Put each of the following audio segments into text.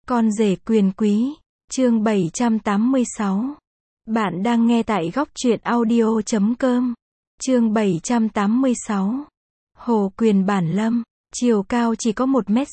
Con rể quyền quý, chương 786. Bạn đang nghe tại góc truyện audio.com. Chương 786. Hồ Quyền Bản Lâm, chiều cao chỉ có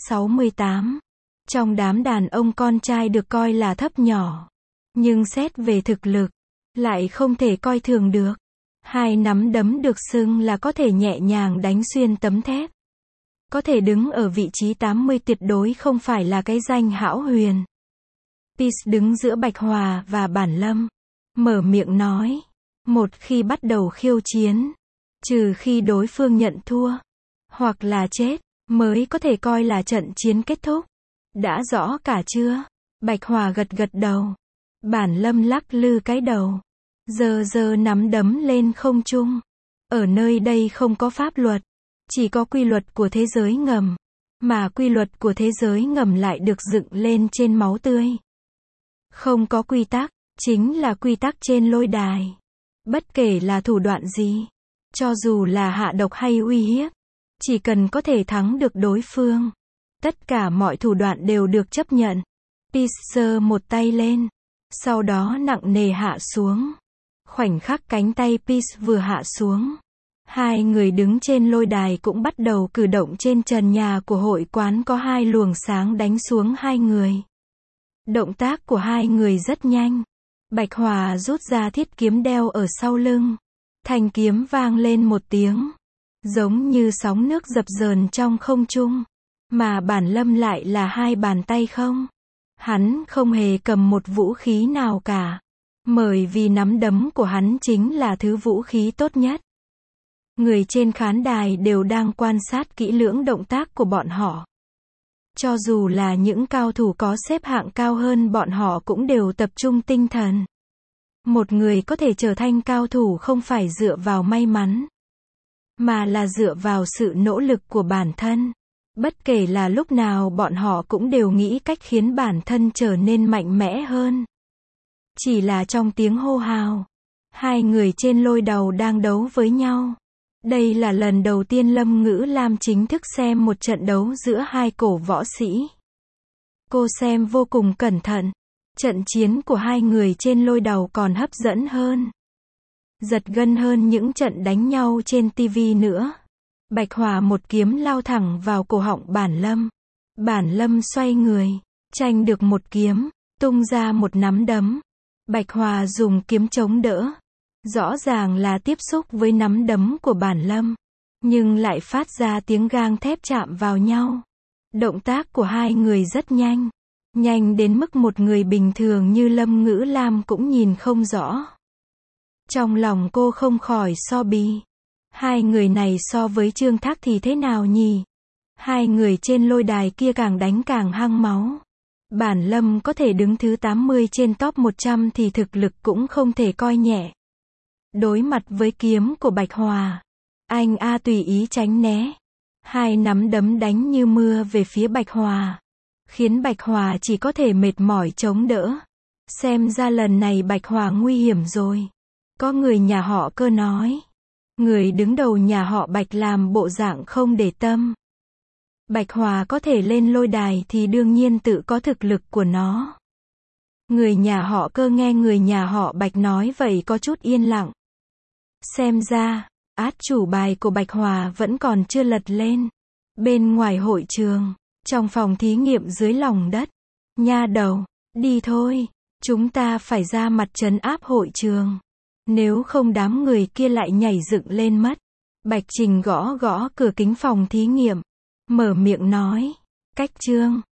1m68. Trong đám đàn ông con trai được coi là thấp nhỏ. Nhưng xét về thực lực, lại không thể coi thường được. Hai nắm đấm được xưng là có thể nhẹ nhàng đánh xuyên tấm thép. Có thể đứng ở vị trí 80 tuyệt đối không phải là cái danh hão huyền. Peace đứng giữa Bạch Hòa và Bản Lâm. Mở miệng nói. Một khi bắt đầu khiêu chiến, trừ khi đối phương nhận thua, hoặc là chết, mới có thể coi là trận chiến kết thúc. Đã rõ cả chưa? Bạch Hòa gật gật đầu. Bản Lâm lắc lư cái đầu. Giơ nắm đấm lên không trung. Ở nơi đây không có pháp luật. Chỉ có quy luật của thế giới ngầm. Mà quy luật của thế giới ngầm lại được dựng lên trên máu tươi. Không có quy tắc, chính là quy tắc trên lôi đài. Bất kể là thủ đoạn gì, cho dù là hạ độc hay uy hiếp, chỉ cần có thể thắng được đối phương, tất cả mọi thủ đoạn đều được chấp nhận. Peace giơ một tay lên, sau đó nặng nề hạ xuống. Khoảnh khắc cánh tay Peace vừa hạ xuống, hai người đứng trên lôi đài cũng bắt đầu cử động. Trên trần nhà của hội quán có hai luồng sáng đánh xuống hai người. Động tác của hai người rất nhanh. Bạch Hòa rút ra thiết kiếm đeo ở sau lưng. Thanh kiếm vang lên một tiếng, giống như sóng nước dập dờn trong không trung. Mà Bản Lâm lại là hai bàn tay không. Hắn không hề cầm một vũ khí nào cả. Bởi vì nắm đấm của hắn chính là thứ vũ khí tốt nhất. Người trên khán đài đều đang quan sát kỹ lưỡng động tác của bọn họ. Cho dù là những cao thủ có xếp hạng cao hơn bọn họ cũng đều tập trung tinh thần. Một người có thể trở thành cao thủ không phải dựa vào may mắn, mà là dựa vào sự nỗ lực của bản thân. Bất kể là lúc nào bọn họ cũng đều nghĩ cách khiến bản thân trở nên mạnh mẽ hơn. Chỉ là trong tiếng hô hào, hai người trên lôi đầu đang đấu với nhau. Đây là lần đầu tiên Lâm Ngữ Lam chính thức xem một trận đấu giữa hai cổ võ sĩ. Cô xem vô cùng cẩn thận. Trận chiến của hai người trên lôi đầu còn hấp dẫn hơn, giật gân hơn những trận đánh nhau trên TV nữa. Bạch Hòa một kiếm lao thẳng vào cổ họng Bản Lâm. Bản Lâm xoay người, tranh được một kiếm, tung ra một nắm đấm. Bạch Hòa dùng kiếm chống đỡ. Rõ ràng là tiếp xúc với nắm đấm của Bản Lâm, nhưng lại phát ra tiếng gang thép chạm vào nhau. Động tác của hai người rất nhanh. Nhanh đến mức một người bình thường như Lâm Ngữ Lam cũng nhìn không rõ. Trong lòng cô không khỏi so bì. Hai người này so với Trương Thác thì thế nào nhỉ? Hai người trên lôi đài kia càng đánh càng hăng máu. Bản Lâm có thể đứng thứ 80 trên top 100 thì thực lực cũng không thể coi nhẹ. Đối mặt với kiếm của Bạch Hòa, anh tùy ý tránh né. Hai nắm đấm đánh như mưa về phía Bạch Hòa, khiến Bạch Hòa chỉ có thể mệt mỏi chống đỡ. Xem ra lần này Bạch Hòa nguy hiểm rồi. Có người nhà họ Cơ nói. Người đứng đầu nhà họ Bạch làm bộ dạng không để tâm. Bạch Hòa có thể lên lôi đài thì đương nhiên tự có thực lực của nó. Người nhà họ Cơ nghe người nhà họ Bạch nói vậy có chút yên lặng. Xem ra, át chủ bài của Bạch Hòa vẫn còn chưa lật lên. Bên ngoài hội trường, trong phòng thí nghiệm dưới lòng đất. Nha đầu, đi thôi, chúng ta phải ra mặt trấn áp hội trường. Nếu không đám người kia lại nhảy dựng lên mất. Bạch Trình gõ gõ cửa kính phòng thí nghiệm. Mở miệng nói. Cách Trương,